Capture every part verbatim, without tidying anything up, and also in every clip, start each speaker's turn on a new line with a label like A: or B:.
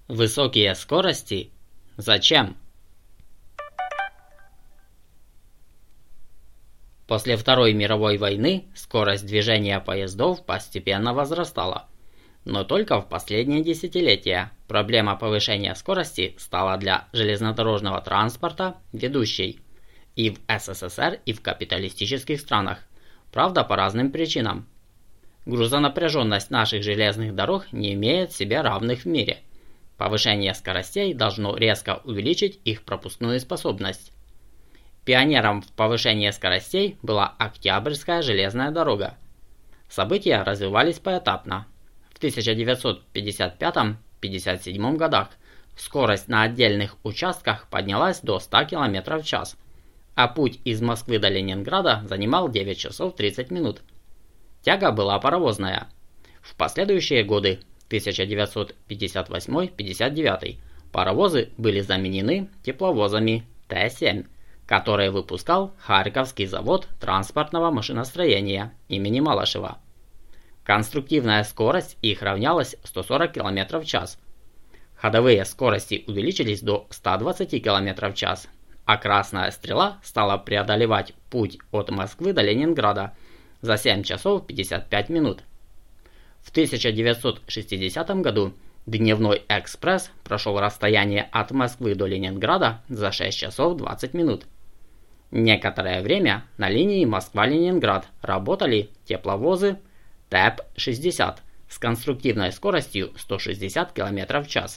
A: Высокие скорости? Зачем? После Второй мировой войны скорость движения поездов постепенно возрастала. Но только в последние десятилетия проблема повышения скорости стала для железнодорожного транспорта ведущей и в СССР, и в капиталистических странах. Правда, по разным причинам. Грузонапряженность наших железных дорог не имеет себе равных в мире. Повышение скоростей должно резко увеличить их пропускную способность. Пионером в повышении скоростей была Октябрьская железная дорога. События развивались поэтапно. В тысяча девятьсот пятьдесят пятом — пятьдесят седьмом годах скорость на отдельных участках поднялась до ста километров в час, а путь из Москвы до Ленинграда занимал девять часов тридцать минут. Тяга была паровозная. В последующие годы тысяча девятьсот пятьдесят восьмой — пятьдесят девятый паровозы были заменены тепловозами Т семь, которые выпускал Харьковский завод транспортного машиностроения имени Малышева. Конструктивная скорость их равнялась сто сорок километров в час. Ходовые скорости увеличились до ста двадцати километров в час, а Красная Стрела стала преодолевать путь от Москвы до Ленинграда за семь часов пятьдесят пять минут. В тысяча девятьсот шестидесятом году Дневной экспресс прошел расстояние от Москвы до Ленинграда за шесть часов двадцать минут. Некоторое время на линии Москва-Ленинград работали тепловозы Т Э П шестьдесят с конструктивной скоростью сто шестьдесят километров в час.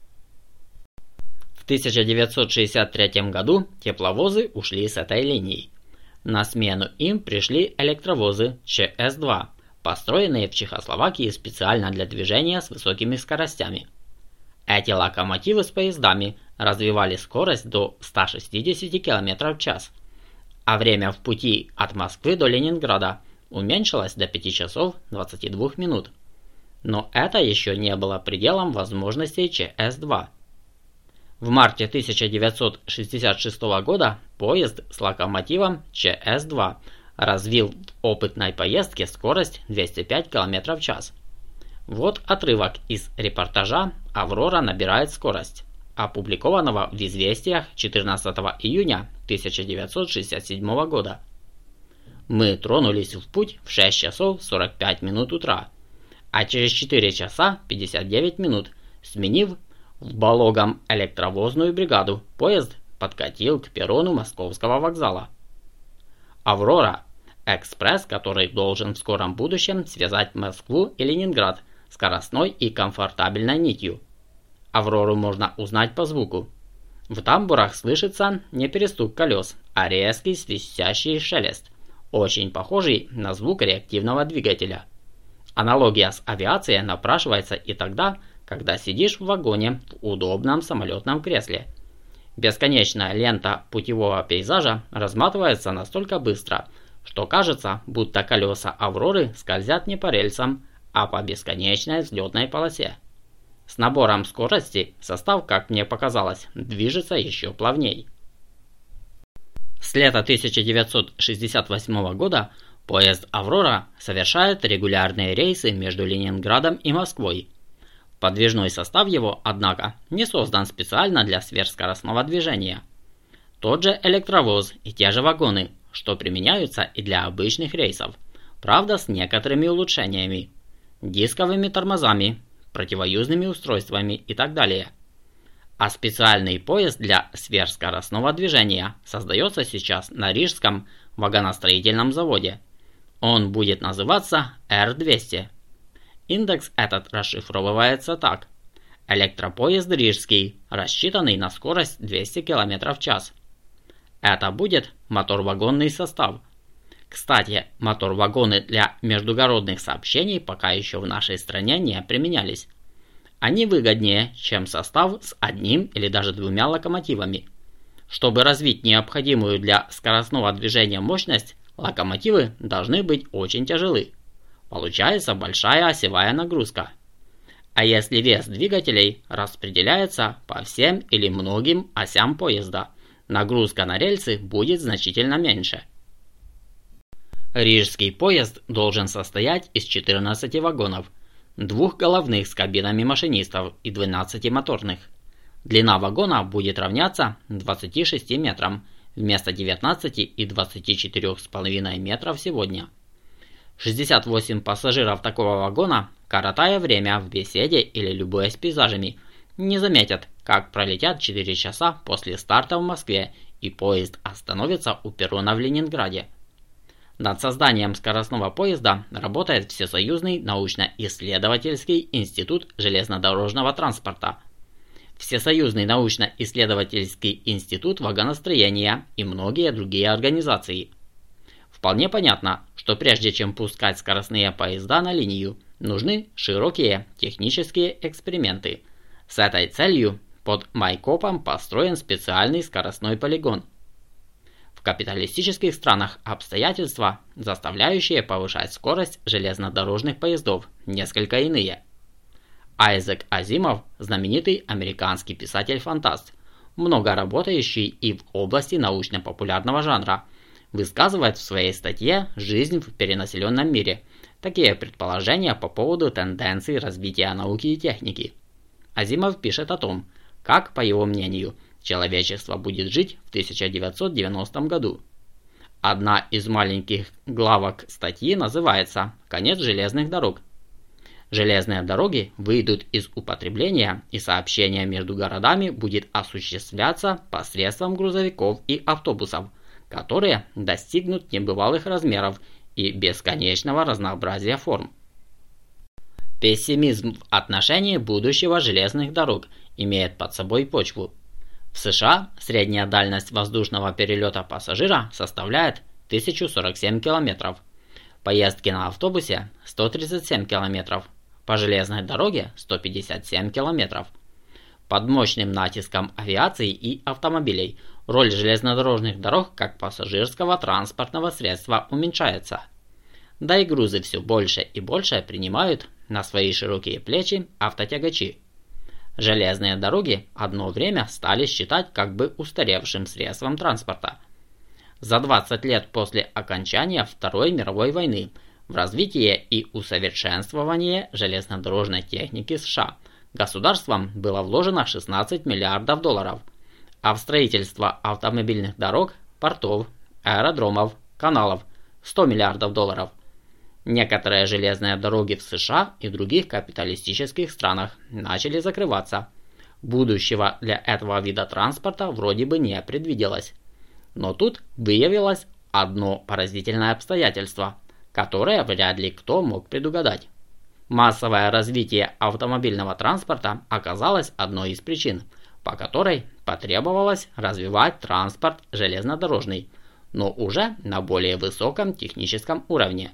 A: В тысяча девятьсот шестьдесят третьем году тепловозы ушли с этой линии. На смену им пришли электровозы Ч С два, построенные в Чехословакии специально для движения с высокими скоростями. Эти локомотивы с поездами развивали скорость до ста шестидесяти километров в час, а время в пути от Москвы до Ленинграда уменьшилось до пяти часов двадцати двух минут. Но это еще не было пределом возможностей Ч С два. В марте тысяча девятьсот шестьдесят шестого года поезд с локомотивом Ч С два развил в опытной поездке скорость двести пять километров в час. Вот отрывок из репортажа «Аврора набирает скорость», опубликованного в «Известиях» четырнадцатого июня тысяча девятьсот шестьдесят седьмого года. Мы тронулись в путь в шесть часов сорок пять минут утра, а через четыре часа пятьдесят девять минут, сменив в Балогом электровозную бригаду, поезд подкатил к перрону Московского вокзала. «Аврора» – экспресс, который должен в скором будущем связать Москву и Ленинград скоростной и комфортабельной нитью. «Аврору» можно узнать по звуку. В тамбурах слышится не перестук колес, а резкий свистящий шелест, очень похожий на звук реактивного двигателя. Аналогия с авиацией напрашивается и тогда, когда сидишь в вагоне в удобном самолетном кресле. Бесконечная лента путевого пейзажа разматывается настолько быстро, что кажется, будто колеса «Авроры» скользят не по рельсам, а по бесконечной взлетной полосе. С набором скорости состав, как мне показалось, движется еще плавней. С лета тысяча девятьсот шестьдесят восьмого года поезд «Аврора» совершает регулярные рейсы между Ленинградом и Москвой. Подвижной состав его, однако, не создан специально для сверхскоростного движения. Тот же электровоз и те же вагоны, что применяются и для обычных рейсов, правда с некоторыми улучшениями, дисковыми тормозами, противоюзными устройствами и так далее. А специальный поезд для сверхскоростного движения создается сейчас на Рижском вагоностроительном заводе. Он будет называться Р двести. Индекс этот расшифровывается так: электропоезд Рижский, рассчитанный на скорость двести километров в час. Это будет мотор-вагонный состав. Кстати, мотор-вагоны для междугородных сообщений пока еще в нашей стране не применялись. Они выгоднее, чем состав с одним или даже двумя локомотивами. Чтобы развить необходимую для скоростного движения мощность, локомотивы должны быть очень тяжелы. Получается большая осевая нагрузка. А если вес двигателей распределяется по всем или многим осям поезда, нагрузка на рельсы будет значительно меньше. Рижский поезд должен состоять из четырнадцати вагонов, двух головных с кабинами машинистов и двенадцати моторных. Длина вагона будет равняться двадцати шести метрам вместо девятнадцати и двадцати четырёх с половиной метров сегодня. шестьдесят восемь пассажиров такого вагона, коротая время в беседе или любуясь пейзажами, не заметят, как пролетят четыре часа после старта в Москве и поезд остановится у перрона в Ленинграде. Над созданием скоростного поезда работает Всесоюзный научно-исследовательский институт железнодорожного транспорта, Всесоюзный научно-исследовательский институт вагоностроения и многие другие организации. Вполне понятно, что прежде чем пускать скоростные поезда на линию, нужны широкие технические эксперименты. С этой целью под Майкопом построен специальный скоростной полигон. В капиталистических странах обстоятельства, заставляющие повышать скорость железнодорожных поездов, несколько иные. Айзек Азимов, знаменитый американский писатель-фантаст, много работающий и в области научно-популярного жанра, высказывает в своей статье «Жизнь в перенаселенном мире» такие предположения по поводу тенденций развития науки и техники. Азимов пишет о том, как, по его мнению, человечество будет жить в тысяча девятьсот девяностом году. Одна из маленьких главок статьи называется «Конец железных дорог». Железные дороги выйдут из употребления, и сообщение между городами будет осуществляться посредством грузовиков и автобусов, которые достигнут небывалых размеров и бесконечного разнообразия форм. Пессимизм в отношении будущего железных дорог имеет под собой почву. В США средняя дальность воздушного перелета пассажира составляет тысячу сорок семь километров, поездки на автобусе сто тридцать семь километров, по железной дороге сто пятьдесят семь километров. Под мощным натиском авиации и автомобилей роль железнодорожных дорог как пассажирского транспортного средства уменьшается. Да и грузы все больше и больше принимают на свои широкие плечи автотягачи. Железные дороги одно время стали считать как бы устаревшим средством транспорта. За двадцать лет после окончания Второй мировой войны в развитие и усовершенствование железнодорожной техники США государством было вложено шестнадцать миллиардов долларов, а в строительство автомобильных дорог, портов, аэродромов, каналов сто миллиардов долларов. Некоторые железные дороги в США и других капиталистических странах начали закрываться. Будущего для этого вида транспорта вроде бы не предвиделось. Но тут выявилось одно поразительное обстоятельство, которое вряд ли кто мог предугадать. Массовое развитие автомобильного транспорта оказалось одной из причин, по которой потребовалось развивать транспорт железнодорожный, но уже на более высоком техническом уровне.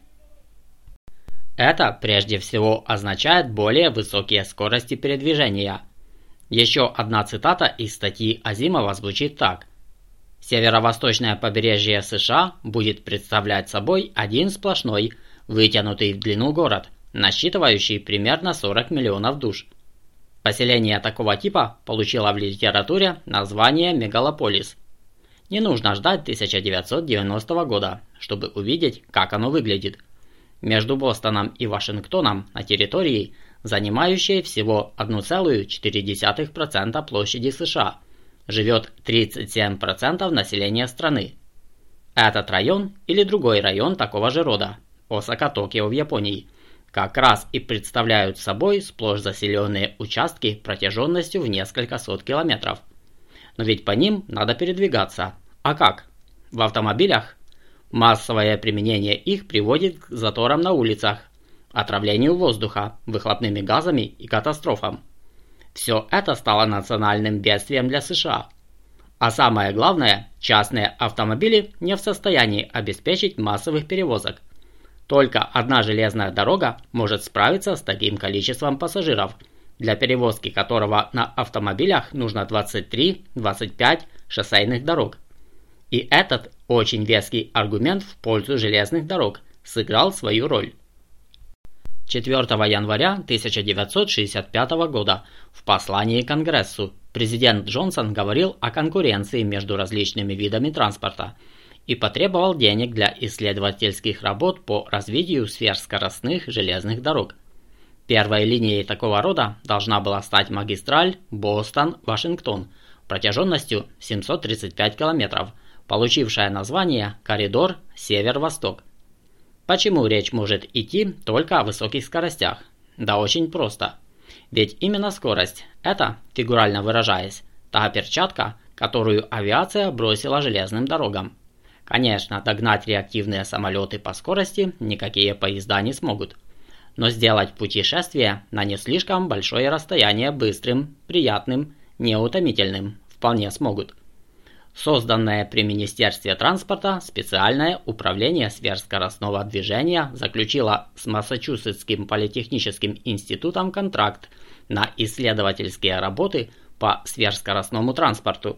A: Это прежде всего означает более высокие скорости передвижения. Еще одна цитата из статьи Азимова звучит так. Северо-восточное побережье США будет представлять собой один сплошной, вытянутый в длину город, насчитывающий примерно сорок миллионов душ. Поселение такого типа получило в литературе название мегалополис. Не нужно ждать тысяча девятьсот девяностого года, чтобы увидеть, как оно выглядит. Между Бостоном и Вашингтоном на территории, занимающей всего одна целая четыре десятых процента площади США, живет тридцать семь процентов населения страны. Этот район или другой район такого же рода, Осака-Токио в Японии, как раз и представляют собой сплошь заселенные участки протяженностью в несколько сот километров. Но ведь по ним надо передвигаться. А как? В автомобилях? Массовое применение их приводит к заторам на улицах, отравлению воздуха, выхлопными газами и катастрофам. Все это стало национальным бедствием для США. А самое главное, частные автомобили не в состоянии обеспечить массовых перевозок. Только одна железная дорога может справиться с таким количеством пассажиров, для перевозки которого на автомобилях нужно двадцать три - двадцать пять шоссейных дорог. И этот очень веский аргумент в пользу железных дорог сыграл свою роль. четвёртого января тысяча девятьсот шестьдесят пятого года в послании Конгрессу президент Джонсон говорил о конкуренции между различными видами транспорта и потребовал денег для исследовательских работ по развитию сверхскоростных железных дорог. Первой линией такого рода должна была стать магистраль Бостон-Вашингтон протяженностью семьсот тридцать пять километров, получившая название «Коридор Север-Восток». Почему речь может идти только о высоких скоростях? Да очень просто. Ведь именно скорость – это, фигурально выражаясь, та перчатка, которую авиация бросила железным дорогам. Конечно, догнать реактивные самолеты по скорости никакие поезда не смогут. Но сделать путешествие на не слишком большое расстояние быстрым, приятным, неутомительным вполне смогут. Созданное при Министерстве транспорта специальное управление сверхскоростного движения заключило с Массачусетским политехническим институтом контракт на исследовательские работы по сверхскоростному транспорту.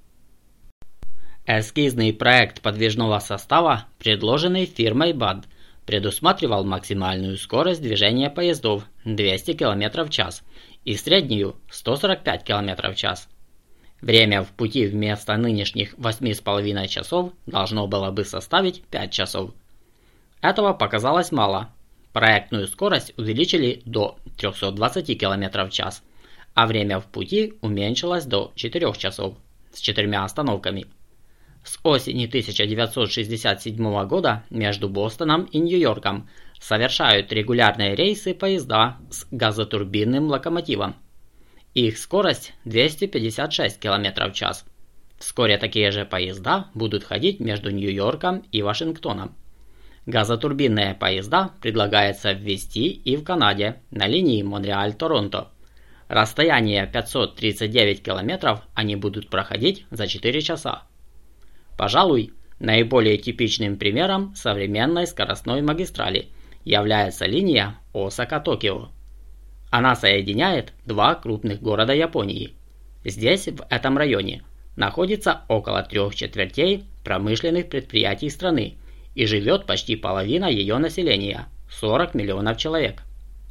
A: Эскизный проект подвижного состава, предложенный фирмой БАД, предусматривал максимальную скорость движения поездов двести километров в час и среднюю сто сорок пять километров в час. Время в пути вместо нынешних восьми с половиной часов должно было бы составить пять часов. Этого показалось мало. Проектную скорость увеличили до трёхсот двадцати километров в час, а время в пути уменьшилось до четырёх часов с четырьмя остановками. С осени тысяча девятьсот шестьдесят седьмого года между Бостоном и Нью-Йорком совершают регулярные рейсы поезда с газотурбинным локомотивом. Их скорость двести пятьдесят шесть километров в час. Вскоре такие же поезда будут ходить между Нью-Йорком и Вашингтоном. Газотурбинные поезда предлагается ввести и в Канаде на линии Монреаль-Торонто. Расстояние пятьсот тридцать девять километров они будут проходить за четыре часа. Пожалуй, наиболее типичным примером современной скоростной магистрали является линия Осака-Токио. Она соединяет два крупных города Японии. Здесь, в этом районе, находится около трех четвертей промышленных предприятий страны и живет почти половина ее населения – сорок миллионов человек.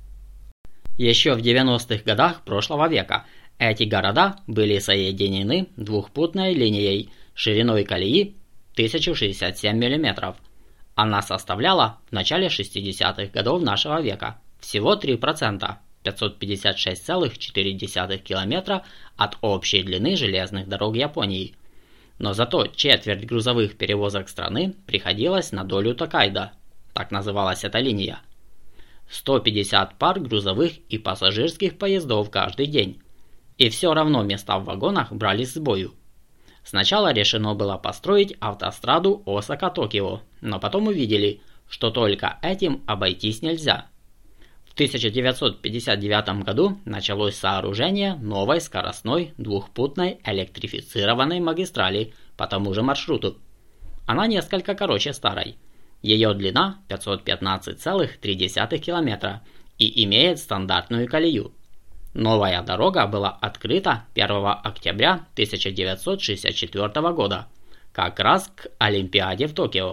A: Еще в девяностых годах прошлого века эти города были соединены двухпутной линией шириной колеи тысяча шестьдесят семь миллиметров. Она составляла в начале шестидесятых годов нашего века всего три процента. пятьсот пятьдесят шесть целых четыре десятых километра от общей длины железных дорог Японии. Но зато четверть грузовых перевозок страны приходилась на долю Токайдо, так называлась эта линия. сто пятьдесят пар грузовых и пассажирских поездов каждый день. И все равно места в вагонах брались с бою. Сначала решено было построить автостраду Осака-Токио, но потом увидели, что только этим обойтись нельзя. В тысяча девятьсот пятьдесят девятом году началось сооружение новой скоростной двухпутной электрифицированной магистрали по тому же маршруту. Она несколько короче старой. Ее длина пятьсот пятнадцать целых три десятых километра и имеет стандартную колею. Новая дорога была открыта первого октября тысяча девятьсот шестьдесят четвёртого года, как раз к Олимпиаде в Токио.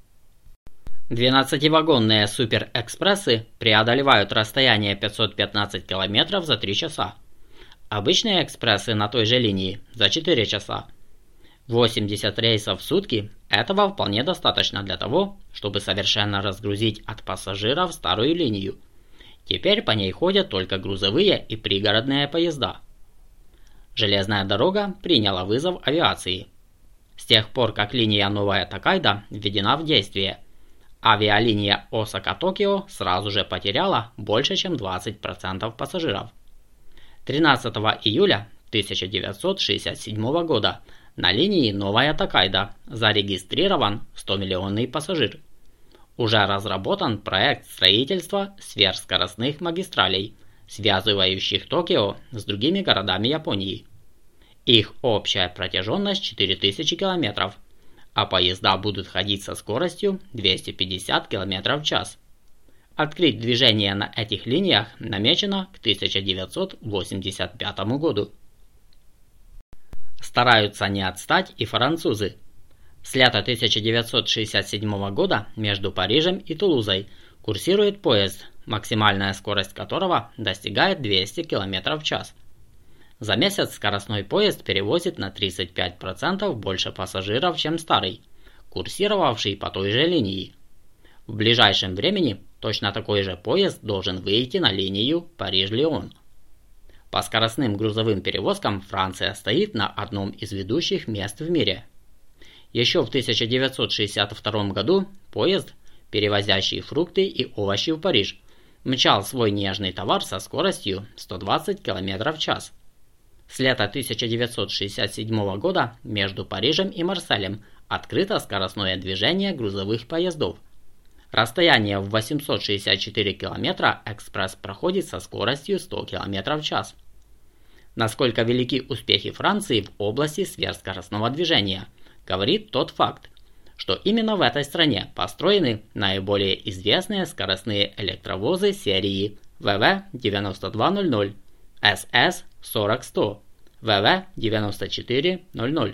A: двенадцативагонные суперэкспрессы преодолевают расстояние пятьсот пятнадцать километров за три часа. Обычные экспрессы на той же линии за четыре часа. восемьдесят рейсов в сутки – этого вполне достаточно для того, чтобы совершенно разгрузить от пассажиров старую линию. Теперь по ней ходят только грузовые и пригородные поезда. Железная дорога приняла вызов авиации. С тех пор, как линия Новая Токайдо введена в действие, авиалиния Осака-Токио сразу же потеряла больше, чем двадцать процентов пассажиров. тринадцатого июля тысяча девятьсот шестьдесят седьмого года на линии Новая Токайдо зарегистрирован стомиллионный пассажир. Уже разработан проект строительства сверхскоростных магистралей, связывающих Токио с другими городами Японии. Их общая протяженность четыре тысячи километров, а поезда будут ходить со скоростью двести пятьдесят километров в час. Открыть движение на этих линиях намечено к тысяча девятьсот восемьдесят пятому году. Стараются не отстать и французы. С лета тысяча девятьсот шестьдесят седьмого года между Парижем и Тулузой курсирует поезд, максимальная скорость которого достигает двести километров в час. За месяц скоростной поезд перевозит на тридцать пять процентов больше пассажиров, чем старый, курсировавший по той же линии. В ближайшем времени точно такой же поезд должен выйти на линию Париж-Лион. По скоростным грузовым перевозкам Франция стоит на одном из ведущих мест в мире. Еще в тысяча девятьсот шестьдесят втором году поезд, перевозящий фрукты и овощи в Париж, мчал свой нежный товар со скоростью сто двадцать километров в час. С лета тысяча девятьсот шестьдесят седьмого года между Парижем и Марселем открыто скоростное движение грузовых поездов. Расстояние в восемьсот шестьдесят четыре километра экспресс проходит со скоростью сто километров в час. Насколько велики успехи Франции в области сверхскоростного движения, говорит тот факт, что именно в этой стране построены наиболее известные скоростные электровозы серии вэ вэ девяносто два ноль ноль, эс эс сорок сто, вэ вэ девяносто четыре ноль ноль.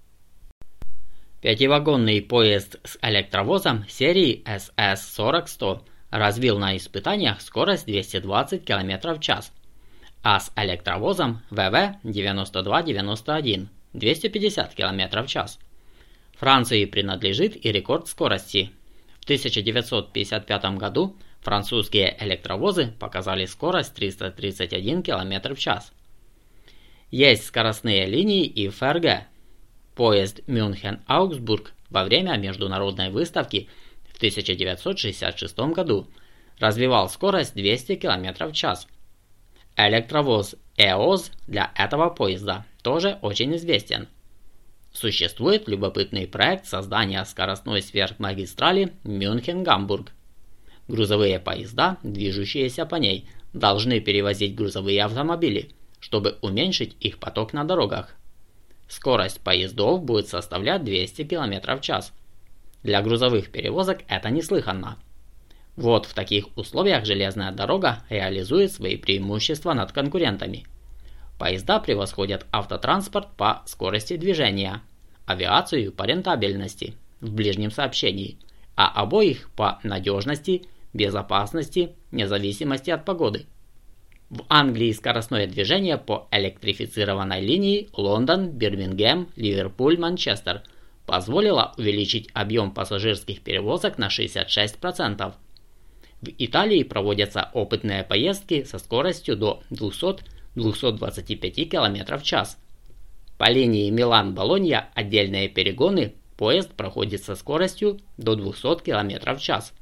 A: Пятивагонный поезд с электровозом серии эс эс сорок сто развил на испытаниях скорость двести двадцать километров в час, а с электровозом вэ вэ девяносто два девяносто один двести пятьдесят километров в час. Франции принадлежит и рекорд скорости. В тысяча девятьсот пятьдесят пятом году французские электровозы показали скорость триста тридцать один километр в час. Есть скоростные линии и эф эр гэ. Поезд Мюнхен-Аугсбург во время международной выставки в тысяча девятьсот шестьдесят шестом году развивал скорость двести километров в час. Электровоз ЭОЗ для этого поезда тоже очень известен. Существует любопытный проект создания скоростной сверхмагистрали Мюнхен-Гамбург. Грузовые поезда, движущиеся по ней, должны перевозить грузовые автомобили, чтобы уменьшить их поток на дорогах. Скорость поездов будет составлять двести километров в час. Для грузовых перевозок это неслыханно. Вот в таких условиях железная дорога реализует свои преимущества над конкурентами. Поезда превосходят автотранспорт по скорости движения, авиацию по рентабельности в ближнем сообщении, а обоих по надежности, безопасности, независимости от погоды. В Англии скоростное движение по электрифицированной линии Лондон, Бирмингем, Ливерпуль, Манчестер позволило увеличить объем пассажирских перевозок на шестьдесят шесть процентов. В Италии проводятся опытные поездки со скоростью до двухсот — двухсот двадцати пяти километров в час. По линии Милан-Болонья отдельные перегоны поезд проходит со скоростью до двухсот километров в час.